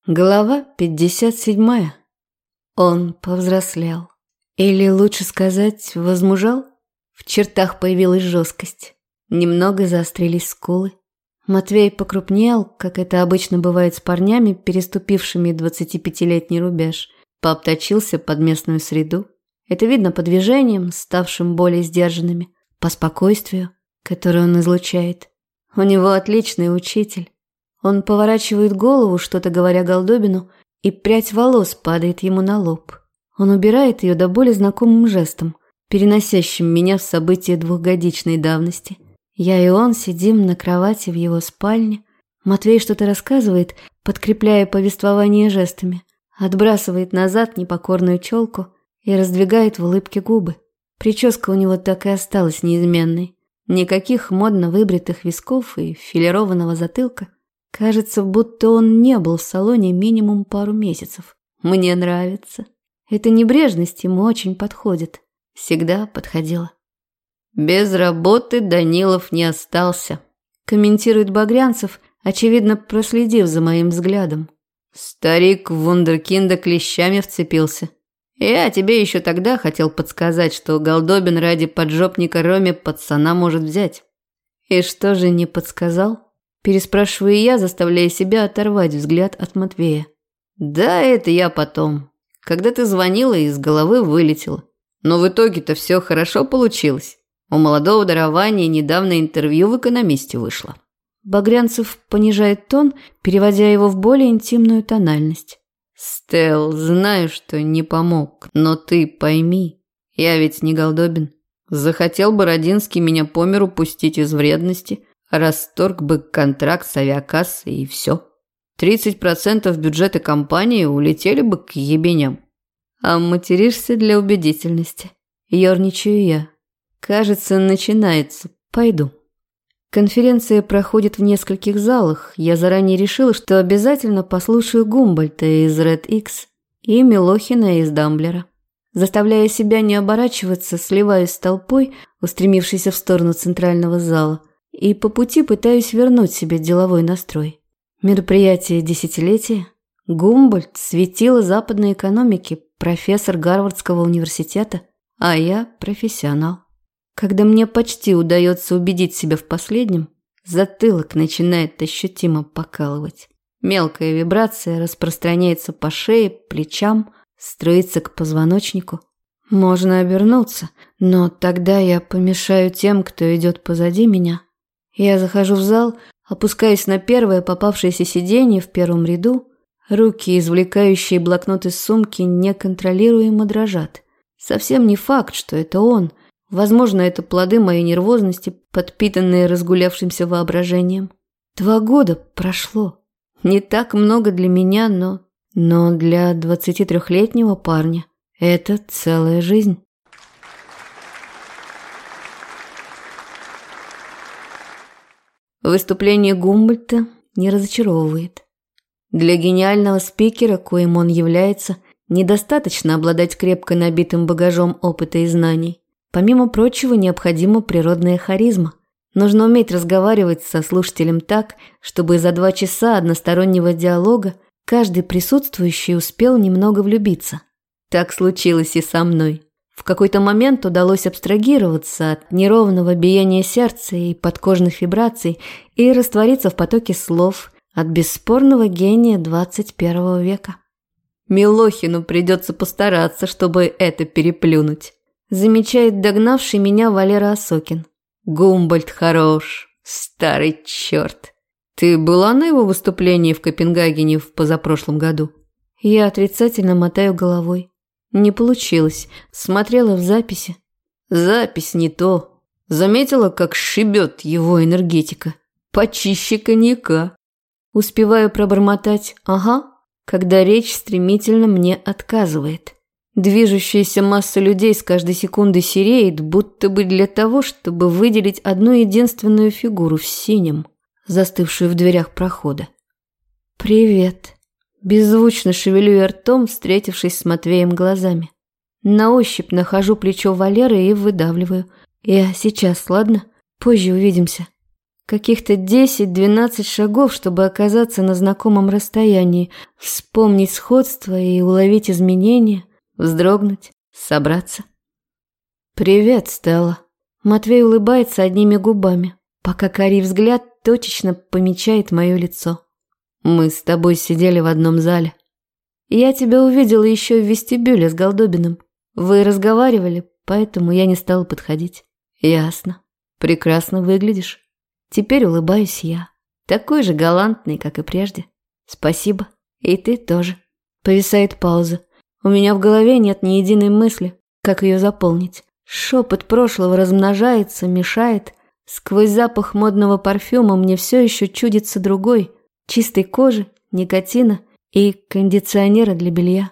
Глава 57. Он повзрослел. Или лучше сказать, возмужал? В чертах появилась жесткость. Немного заострились скулы. Матвей покрупнел, как это обычно бывает с парнями, переступившими 25-летний рубеж. Пообточился под местную среду. Это видно по движениям, ставшим более сдержанными, по спокойствию, которое он излучает. У него отличный учитель. Он поворачивает голову, что-то говоря Голдобину, и прядь волос падает ему на лоб. Он убирает ее до боли знакомым жестом, переносящим меня в события двухгодичной давности. Я и он сидим на кровати в его спальне. Матвей что-то рассказывает, подкрепляя повествование жестами, отбрасывает назад непокорную челку и раздвигает в улыбке губы. Прическа у него так и осталась неизменной. Никаких модно выбритых висков и филированного затылка. Кажется, будто он не был в салоне минимум пару месяцев. Мне нравится. Эта небрежность ему очень подходит. Всегда подходила. «Без работы Данилов не остался», – комментирует Багрянцев, очевидно проследив за моим взглядом. Старик в вундеркинда клещами вцепился. Я тебе еще тогда хотел подсказать, что Голдобин ради поджопника Роме пацана может взять. И что же не подсказал? Переспрашиваю я, заставляя себя оторвать взгляд от Матвея. Да, это я потом. Когда ты звонила, из головы вылетело. Но в итоге-то все хорошо получилось. У молодого дарования недавно интервью в «Экономисте» вышло. Багрянцев понижает тон, переводя его в более интимную тональность. Стелл, знаю, что не помог, но ты пойми, я ведь не Голдобин. Захотел бы Родинский меня по миру пустить из вредности, расторг бы контракт с авиакассой и все. 30% бюджета компании улетели бы к ебеням. А материшься для убедительности. Ёрничаю я. Кажется, начинается. Пойду. Конференция проходит в нескольких залах. Я заранее решила, что обязательно послушаю Гумбольдта из Red X и Милохина из Дамблера. Заставляя себя не оборачиваться, сливаюсь с толпой, устремившейся в сторону центрального зала, и по пути пытаюсь вернуть себе деловой настрой. Мероприятие десятилетия. Гумбольдт – светило западной экономики, профессор Гарвардского университета, а я – профессионал. Когда мне почти удается убедить себя в последнем, затылок начинает ощутимо покалывать. Мелкая вибрация распространяется по шее, плечам, струится к позвоночнику. Можно обернуться, но тогда я помешаю тем, кто идет позади меня. Я захожу в зал, опускаюсь на первое попавшееся сиденье в первом ряду. Руки, извлекающие блокнот из сумки, неконтролируемо дрожат. Совсем не факт, что это он. Возможно, это плоды моей нервозности, подпитанные разгулявшимся воображением. 2 года прошло. Не так много для меня, но для 23-летнего парня это целая жизнь. Выступление Гумбольдта не разочаровывает. Для гениального спикера, коим он является, недостаточно обладать крепко набитым багажом опыта и знаний. Помимо прочего, необходима природная харизма. Нужно уметь разговаривать со слушателем так, чтобы за 2 часа одностороннего диалога каждый присутствующий успел немного влюбиться. Так случилось и со мной. В какой-то момент удалось абстрагироваться от неровного биения сердца и подкожных вибраций и раствориться в потоке слов от бесспорного гения 21 века. Милохину придется постараться, чтобы это переплюнуть. Замечает догнавший меня Валера Осокин. Гумбольдт хорош, старый черт. Ты была на его выступлении в Копенгагене в позапрошлом году? Я отрицательно мотаю головой. Не получилось. Смотрела в записи. Запись не то. Заметила, как шибет его энергетика. Почище коньяка. Успеваю пробормотать «ага», когда речь стремительно мне отказывает. Движущаяся масса людей с каждой секунды сереет, будто бы для того, чтобы выделить одну единственную фигуру в синем, застывшую в дверях прохода. «Привет». Беззвучно шевелю я ртом, встретившись с Матвеем глазами. На ощупь нахожу плечо Валеры и выдавливаю. Я сейчас, ладно? Позже увидимся. Каких-то 10-12 шагов, чтобы оказаться на знакомом расстоянии, вспомнить сходство и уловить изменения, вздрогнуть, собраться. «Привет, Стелла». Матвей улыбается одними губами, пока карий взгляд точечно помечает мое лицо. «Мы с тобой сидели в одном зале. Я тебя увидела еще в вестибюле с Голдобиным. Вы разговаривали, поэтому я не стала подходить». «Ясно. Прекрасно выглядишь». Теперь улыбаюсь я. Такой же галантный, как и прежде. «Спасибо. И ты тоже». Повисает пауза. У меня в голове нет ни единой мысли, как ее заполнить. Шепот прошлого размножается, мешает. Сквозь запах модного парфюма мне все еще чудится другой. Чистой кожи, никотина и кондиционера для белья.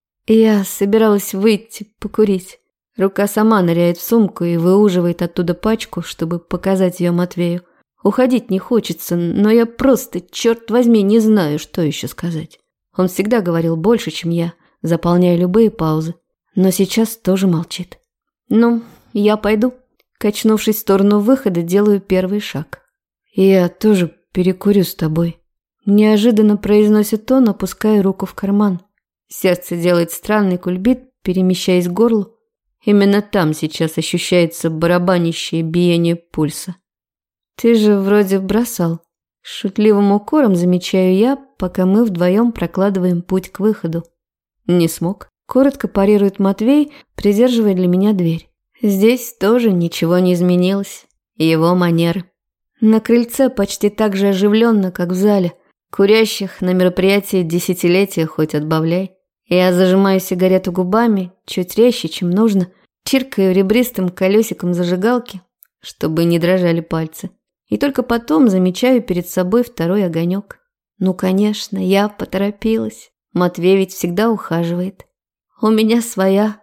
Я собиралась выйти покурить. Рука сама ныряет в сумку и выуживает оттуда пачку, чтобы показать ее Матвею. Уходить не хочется, но я просто, черт возьми, не знаю, что еще сказать. Он всегда говорил больше, чем я, заполняя любые паузы. Но сейчас тоже молчит. «Ну, я пойду». Качнувшись в сторону выхода, делаю первый шаг. «Я тоже перекурю с тобой». Неожиданно произносит он, опуская руку в карман. Сердце делает странный кульбит, перемещаясь к горлу. Именно там сейчас ощущается барабанящее биение пульса. «Ты же вроде бросал». Шутливым укором замечаю я, пока мы вдвоем прокладываем путь к выходу. «Не смог». Коротко парирует Матвей, придерживая для меня дверь. Здесь тоже ничего не изменилось. Его манеры. На крыльце почти так же оживленно, как в зале. Курящих на мероприятии десятилетия хоть отбавляй. Я зажимаю сигарету губами, чуть резче, чем нужно, чиркаю ребристым колесиком зажигалки, чтобы не дрожали пальцы. И только потом замечаю перед собой второй огонек. Ну, конечно, я поторопилась. Матвей ведь всегда ухаживает. У меня своя.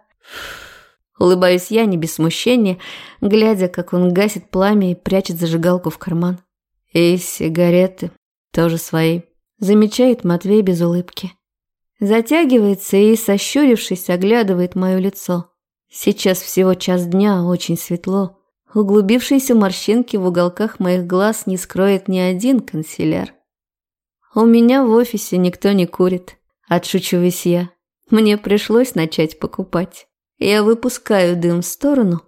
Улыбаюсь я не без смущения, глядя, как он гасит пламя и прячет зажигалку в карман. И сигареты тоже свои. Замечает Матвей без улыбки. Затягивается и, сощурившись, оглядывает мое лицо. Сейчас всего час дня, очень светло. Углубившиеся морщинки в уголках моих глаз не скроет ни один консиляр. У меня в офисе никто не курит. Отшучиваюсь я. Мне пришлось начать покупать. Я выпускаю дым в сторону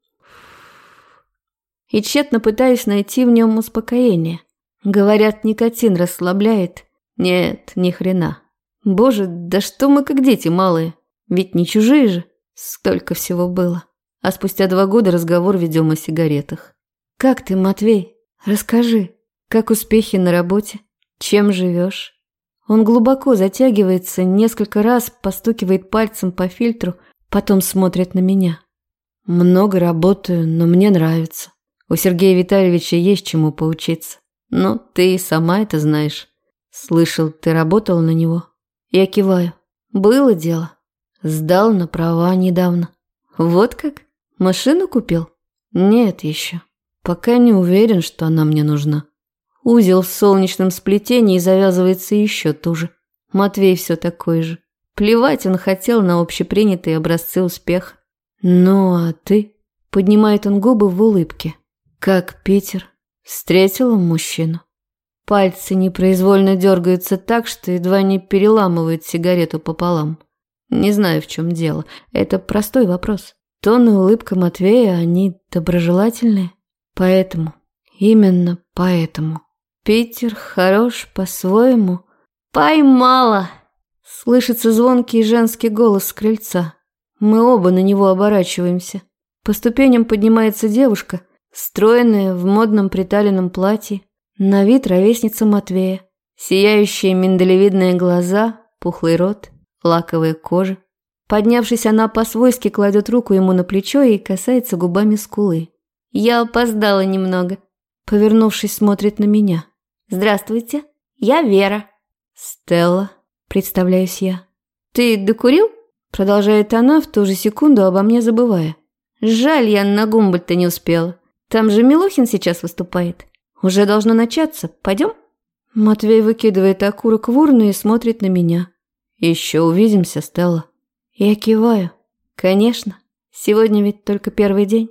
и тщетно пытаюсь найти в нем успокоение. Говорят, никотин расслабляет. Нет, ни хрена. Боже, да что мы как дети малые. Ведь не чужие же. Столько всего было. А спустя 2 года разговор ведем о сигаретах. «Как ты, Матвей? Расскажи. Как успехи на работе? Чем живешь?» Он глубоко затягивается, несколько раз постукивает пальцем по фильтру, потом смотрит на меня. «Много работаю, но мне нравится. У Сергея Витальевича есть чему поучиться. Но ты и сама это знаешь. Слышал, ты работала на него?» Я киваю. «Было дело. Сдал на права недавно». «Вот как? Машину купил?» «Нет еще. Пока не уверен, что она мне нужна». Узел в солнечном сплетении завязывается еще туже. Матвей все такой же. Плевать он хотел на общепринятые образцы успеха. «Ну, а ты?» Поднимает он губы в улыбке. «Как Питер? Встретила мужчину?» Пальцы непроизвольно дергаются так, что едва не переламывают сигарету пополам. Не знаю, в чем дело. Это простой вопрос. Тон и улыбка Матвея, они доброжелательные. Поэтому, именно поэтому. Питер хорош по-своему. «Поймала!» Слышится звонкий женский голос с крыльца. Мы оба на него оборачиваемся. По ступеням поднимается девушка, стройная, в модном приталенном платье. На вид ровесница Матвея. Сияющие миндалевидные глаза, пухлый рот, лаковая кожа. Поднявшись, она по-свойски кладет руку ему на плечо и касается губами скулы. «Я опоздала немного». Повернувшись, смотрит на меня. «Здравствуйте, я Вера». «Стелла», представляюсь я. «Ты докурил?» Продолжает она, в ту же секунду обо мне забывая. «Жаль, я на Гумбольдта не успела. Там же Милохин сейчас выступает. Уже должно начаться. Пойдем?» Матвей выкидывает окурок в урну и смотрит на меня. «Еще увидимся, Стелла». Я киваю. «Конечно. Сегодня ведь только первый день».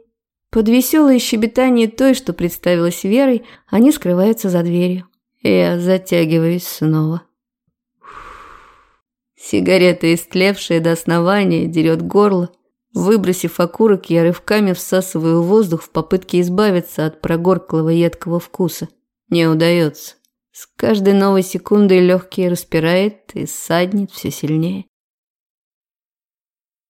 Под веселое щебетание той, что представилась Верой, они скрываются за дверью. Я затягиваюсь снова. Сигарета, истлевшая до основания, дерет горло. Выбросив окурок, я рывками всасываю воздух в попытке избавиться от прогорклого едкого вкуса. Не удается. С каждой новой секундой легкие распирает и ссаднет все сильнее.